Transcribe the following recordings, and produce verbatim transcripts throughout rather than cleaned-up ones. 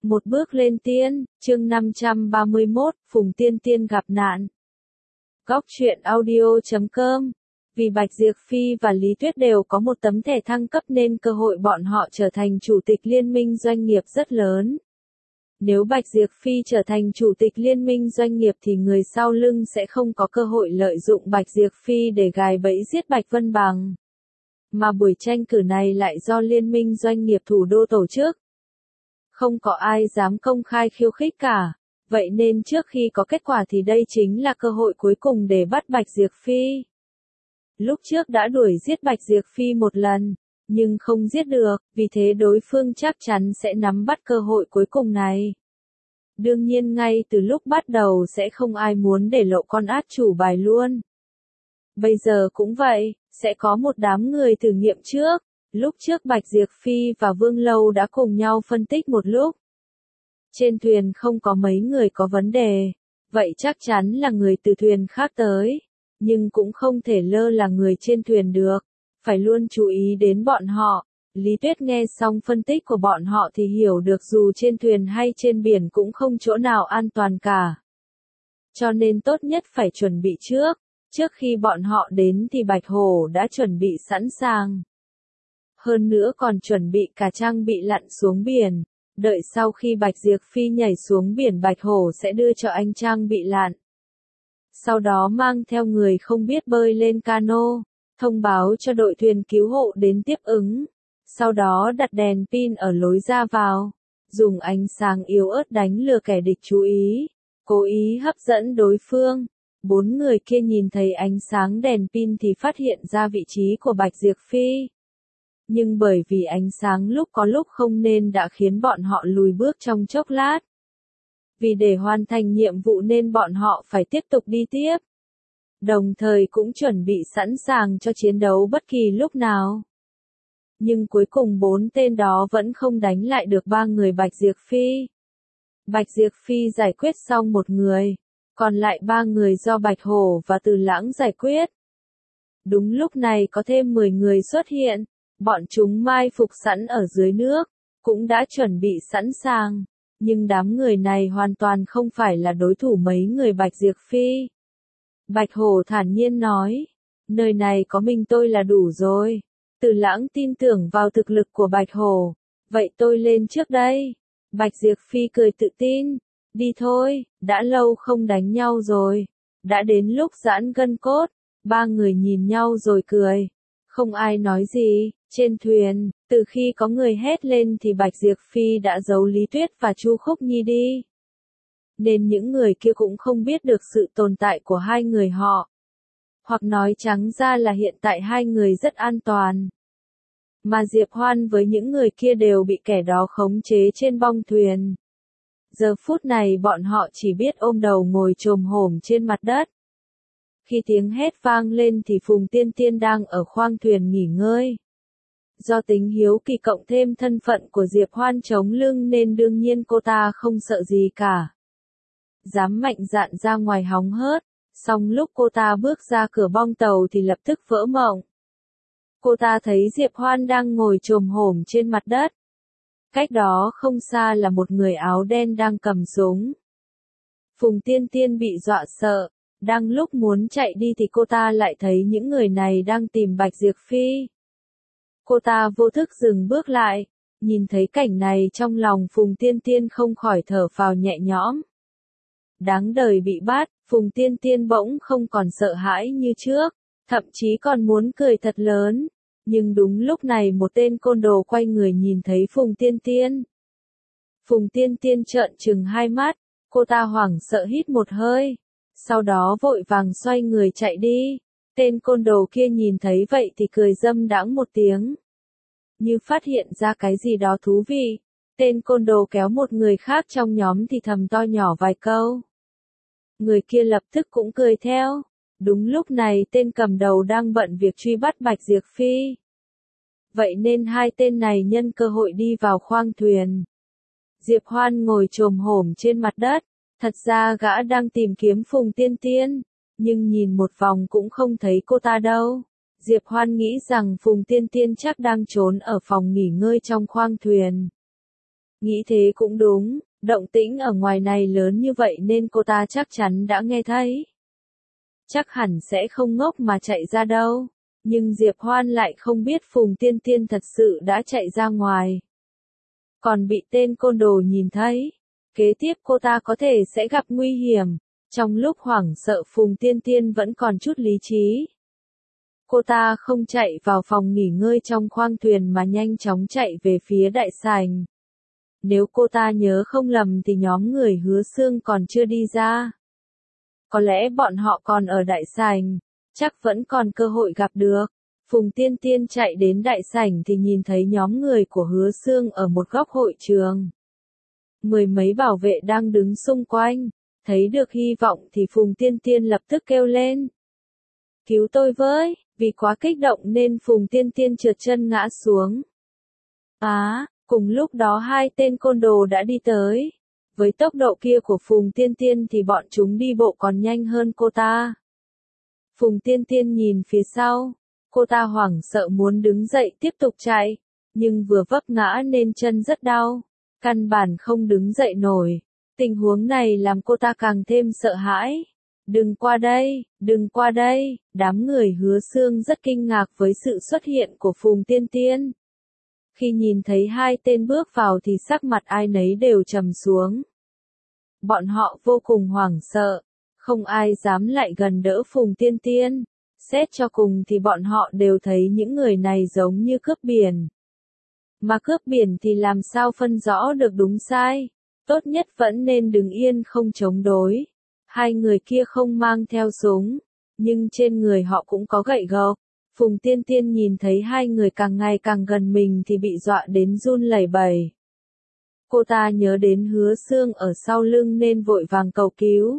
Một bước lên tiên, chương năm trăm ba mươi mốt, Phùng Tiên Tiên gặp nạn. Góc truyện audio chấm com. Vì Bạch Diệp Phi và Lý Tuyết đều có một tấm thẻ thăng cấp nên cơ hội bọn họ trở thành chủ tịch liên minh doanh nghiệp rất lớn. Nếu Bạch Diệp Phi trở thành chủ tịch liên minh doanh nghiệp thì người sau lưng sẽ không có cơ hội lợi dụng Bạch Diệp Phi để gài bẫy giết Bạch Vân Bằng. Mà buổi tranh cử này lại do Liên minh Doanh nghiệp Thủ đô tổ chức. Không có ai dám công khai khiêu khích cả, vậy nên trước khi có kết quả thì đây chính là cơ hội cuối cùng để bắt Bạch Diệp Phi. Lúc trước đã đuổi giết Bạch Diệp Phi một lần, nhưng không giết được, vì thế đối phương chắc chắn sẽ nắm bắt cơ hội cuối cùng này. Đương nhiên ngay từ lúc bắt đầu sẽ không ai muốn để lộ con át chủ bài luôn. Bây giờ cũng vậy, sẽ có một đám người thử nghiệm trước. Lúc trước Bạch Diệp Phi và Vương Lâu đã cùng nhau phân tích một lúc. Trên thuyền không có mấy người có vấn đề, vậy chắc chắn là người từ thuyền khác tới. Nhưng cũng không thể lơ là người trên thuyền được, phải luôn chú ý đến bọn họ. Lý Tuyết nghe xong phân tích của bọn họ thì hiểu được dù trên thuyền hay trên biển cũng không chỗ nào an toàn cả. Cho nên tốt nhất phải chuẩn bị trước, trước khi bọn họ đến thì Bạch Hổ đã chuẩn bị sẵn sàng. Hơn nữa còn chuẩn bị cả trang bị lặn xuống biển, đợi sau khi Bạch Diệp Phi nhảy xuống biển Bạch Hổ sẽ đưa cho anh trang bị lặn. Sau đó mang theo người không biết bơi lên cano, thông báo cho đội thuyền cứu hộ đến tiếp ứng. Sau đó đặt đèn pin ở lối ra vào, dùng ánh sáng yếu ớt đánh lừa kẻ địch chú ý, cố ý hấp dẫn đối phương. Bốn người kia nhìn thấy ánh sáng đèn pin thì phát hiện ra vị trí của Bạch Diệp Phi. Nhưng bởi vì ánh sáng lúc có lúc không nên đã khiến bọn họ lùi bước trong chốc lát. Vì để hoàn thành nhiệm vụ nên bọn họ phải tiếp tục đi tiếp. Đồng thời cũng chuẩn bị sẵn sàng cho chiến đấu bất kỳ lúc nào. Nhưng cuối cùng bốn tên đó vẫn không đánh lại được ba người Bạch Diệp Phi. Bạch Diệp Phi giải quyết xong một người, còn lại ba người do Bạch Hổ và Từ Lãng giải quyết. Đúng lúc này có thêm mười người xuất hiện. Bọn chúng mai phục sẵn ở dưới nước, cũng đã chuẩn bị sẵn sàng, nhưng đám người này hoàn toàn không phải là đối thủ mấy người Bạch Diệp Phi. Bạch Hổ thản nhiên nói, nơi này có mình tôi là đủ rồi. Từ Lãng tin tưởng vào thực lực của Bạch Hổ, vậy tôi lên trước đây. Bạch Diệp Phi cười tự tin, đi thôi, đã lâu không đánh nhau rồi, đã đến lúc giãn gân cốt. Ba người nhìn nhau rồi cười, không ai nói gì. Trên thuyền, từ khi có người hét lên thì Bạch Diệp Phi đã giấu Lý Tuyết và Chu Khúc Nhi đi. Nên những người kia cũng không biết được sự tồn tại của hai người họ. Hoặc nói trắng ra là hiện tại hai người rất an toàn. Mà Diệp Hoan với những người kia đều bị kẻ đó khống chế trên bong thuyền. Giờ phút này bọn họ chỉ biết ôm đầu ngồi chồm hổm trên mặt đất. Khi tiếng hét vang lên thì Phùng Tiên Tiên đang ở khoang thuyền nghỉ ngơi. Do tính hiếu kỳ cộng thêm thân phận của Diệp Hoan chống lưng nên đương nhiên cô ta không sợ gì cả. Dám mạnh dạn ra ngoài hóng hớt, song lúc cô ta bước ra cửa bong tàu thì lập tức vỡ mộng. Cô ta thấy Diệp Hoan đang ngồi chồm hổm trên mặt đất. Cách đó không xa là một người áo đen đang cầm súng. Phùng Tiên Tiên bị dọa sợ, đang lúc muốn chạy đi thì cô ta lại thấy những người này đang tìm Bạch Diệp Phi. Cô ta vô thức dừng bước lại, nhìn thấy cảnh này trong lòng Phùng Tiên Tiên không khỏi thở phào nhẹ nhõm. Đáng đời bị bắt, Phùng Tiên Tiên bỗng không còn sợ hãi như trước, thậm chí còn muốn cười thật lớn. Nhưng đúng lúc này một tên côn đồ quay người nhìn thấy Phùng Tiên Tiên. Phùng Tiên Tiên trợn trừng hai mắt, cô ta hoảng sợ hít một hơi, sau đó vội vàng xoay người chạy đi. Tên côn đồ kia nhìn thấy vậy thì cười dâm đãng một tiếng. Như phát hiện ra cái gì đó thú vị, tên côn đồ kéo một người khác trong nhóm thì thầm to nhỏ vài câu. Người kia lập tức cũng cười theo. Đúng lúc này tên cầm đầu đang bận việc truy bắt Bạch Diệp Phi. Vậy nên hai tên này nhân cơ hội đi vào khoang thuyền. Diệp Hoan ngồi chồm hổm trên mặt đất, thật ra gã đang tìm kiếm Phùng Tiên Tiên. Nhưng nhìn một vòng cũng không thấy cô ta đâu. Diệp Hoan nghĩ rằng Phùng Tiên Tiên chắc đang trốn ở phòng nghỉ ngơi trong khoang thuyền. Nghĩ thế cũng đúng, động tĩnh ở ngoài này lớn như vậy nên cô ta chắc chắn đã nghe thấy. Chắc hẳn sẽ không ngốc mà chạy ra đâu. Nhưng Diệp Hoan lại không biết Phùng Tiên Tiên thật sự đã chạy ra ngoài. Còn bị tên côn đồ nhìn thấy. Kế tiếp cô ta có thể sẽ gặp nguy hiểm. Trong lúc hoảng sợ Phùng Tiên Tiên vẫn còn chút lý trí. Cô ta không chạy vào phòng nghỉ ngơi trong khoang thuyền mà nhanh chóng chạy về phía đại sảnh. Nếu cô ta nhớ không lầm thì nhóm người Hứa Xương còn chưa đi ra. Có lẽ bọn họ còn ở đại sảnh, chắc vẫn còn cơ hội gặp được. Phùng Tiên Tiên chạy đến đại sảnh thì nhìn thấy nhóm người của Hứa Xương ở một góc hội trường. Mười mấy bảo vệ đang đứng xung quanh, thấy được hy vọng thì Phùng Tiên Tiên lập tức kêu lên. Cứu tôi với, vì quá kích động nên Phùng Tiên Tiên trượt chân ngã xuống. Á, cùng lúc đó hai tên côn đồ đã đi tới. Với tốc độ kia của Phùng Tiên Tiên thì bọn chúng đi bộ còn nhanh hơn cô ta. Phùng Tiên Tiên nhìn phía sau, cô ta hoảng sợ muốn đứng dậy tiếp tục chạy, nhưng vừa vấp ngã nên chân rất đau, căn bản không đứng dậy nổi. Tình huống này làm cô ta càng thêm sợ hãi. Đừng qua đây, đừng qua đây, đám người Hứa Xương rất kinh ngạc với sự xuất hiện của Phùng Tiên Tiên. Khi nhìn thấy hai tên bước vào thì sắc mặt ai nấy đều trầm xuống. Bọn họ vô cùng hoảng sợ, không ai dám lại gần đỡ Phùng Tiên Tiên. Xét cho cùng thì bọn họ đều thấy những người này giống như cướp biển. Mà cướp biển thì làm sao phân rõ được đúng sai, tốt nhất vẫn nên đứng yên không chống đối. Hai người kia không mang theo súng, nhưng trên người họ cũng có gậy gộc. Phùng Tiên Tiên nhìn thấy hai người càng ngày càng gần mình thì bị dọa đến run lẩy bẩy. Cô ta nhớ đến Hứa Xương ở sau lưng nên vội vàng cầu cứu.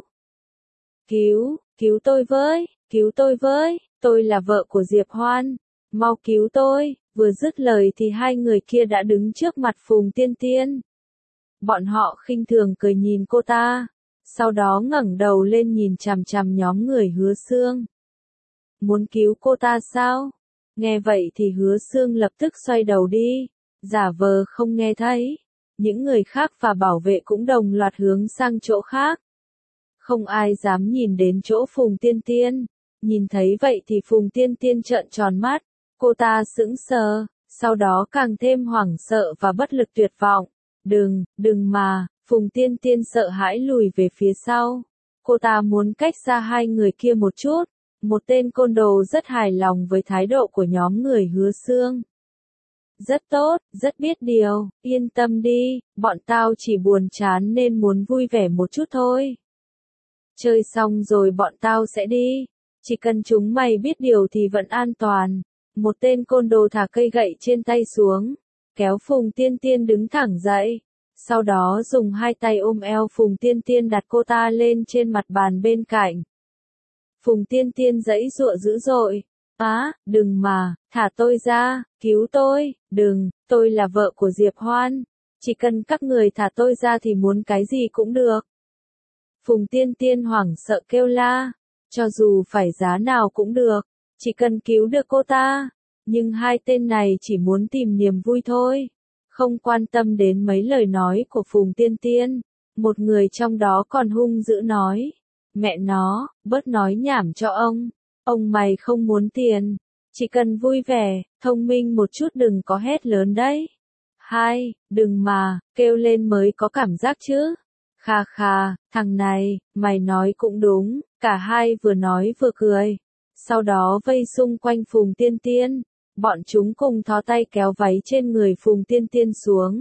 Cứu, cứu tôi với, cứu tôi với, tôi là vợ của Diệp Hoan, mau cứu tôi. Vừa dứt lời thì hai người kia đã đứng trước mặt Phùng Tiên Tiên. Bọn họ khinh thường cười nhìn cô ta, sau đó ngẩng đầu lên nhìn chằm chằm nhóm người Hứa Xương. Muốn cứu cô ta sao? Nghe vậy thì Hứa Xương lập tức xoay đầu đi, giả vờ không nghe thấy. Những người khác và bảo vệ cũng đồng loạt hướng sang chỗ khác. Không ai dám nhìn đến chỗ Phùng Tiên Tiên. Nhìn thấy vậy thì Phùng Tiên Tiên trợn tròn mắt, cô ta sững sờ, sau đó càng thêm hoảng sợ và bất lực tuyệt vọng. Đừng, đừng mà, Phùng Tiên Tiên sợ hãi lùi về phía sau. Cô ta muốn cách xa hai người kia một chút. Một tên côn đồ rất hài lòng với thái độ của nhóm người Hứa Xương. Rất tốt, rất biết điều, yên tâm đi, bọn tao chỉ buồn chán nên muốn vui vẻ một chút thôi. Chơi xong rồi bọn tao sẽ đi, chỉ cần chúng mày biết điều thì vẫn an toàn. Một tên côn đồ thả cây gậy trên tay xuống, kéo Phùng Tiên Tiên đứng thẳng dậy, sau đó dùng hai tay ôm eo Phùng Tiên Tiên đặt cô ta lên trên mặt bàn bên cạnh. Phùng Tiên Tiên giãy giụa dữ dội. Á, đừng mà, thả tôi ra, cứu tôi, đừng, tôi là vợ của Diệp Hoan. Chỉ cần các người thả tôi ra thì muốn cái gì cũng được. Phùng Tiên Tiên hoảng sợ kêu la, cho dù phải giá nào cũng được, chỉ cần cứu được cô ta. Nhưng hai tên này chỉ muốn tìm niềm vui thôi, không quan tâm đến mấy lời nói của Phùng Tiên Tiên. Một người trong đó còn hung dữ nói. Mẹ nó, bớt nói nhảm cho ông. Ông mày không muốn tiền. Chỉ cần vui vẻ, thông minh một chút đừng có hét lớn đấy. Hai, đừng mà, kêu lên mới có cảm giác chứ. Khà khà, thằng này, mày nói cũng đúng. Cả hai vừa nói vừa cười. Sau đó vây xung quanh Phùng Tiên Tiên. Bọn chúng cùng thò tay kéo váy trên người Phùng Tiên Tiên xuống.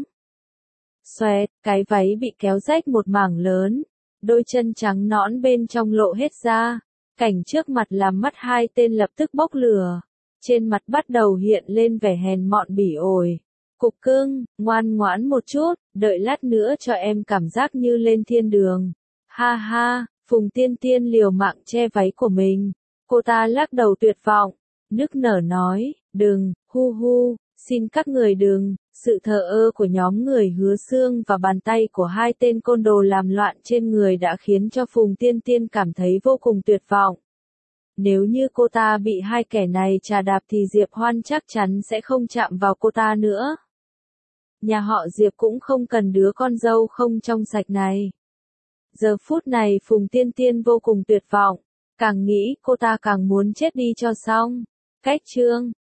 Xoẹt, cái váy bị kéo rách một mảng lớn. Đôi chân trắng nõn bên trong lộ hết ra. Cảnh trước mặt làm mắt hai tên lập tức bốc lửa. Trên mặt bắt đầu hiện lên vẻ hèn mọn bỉ ổi. Cục cưng, ngoan ngoãn một chút, đợi lát nữa cho em cảm giác như lên thiên đường. Ha ha, Phùng Tiên Tiên liều mạng che váy của mình. Cô ta lắc đầu tuyệt vọng, nức nở nói, đừng, hu hu, xin các người đừng. Sự thờ ơ của nhóm người Hứa Xương và bàn tay của hai tên côn đồ làm loạn trên người đã khiến cho Phùng Tiên Tiên cảm thấy vô cùng tuyệt vọng. Nếu như cô ta bị hai kẻ này trà đạp thì Diệp Hoan chắc chắn sẽ không chạm vào cô ta nữa. Nhà họ Diệp cũng không cần đứa con dâu không trong sạch này. Giờ phút này Phùng Tiên Tiên vô cùng tuyệt vọng. Càng nghĩ cô ta càng muốn chết đi cho xong. Cách chương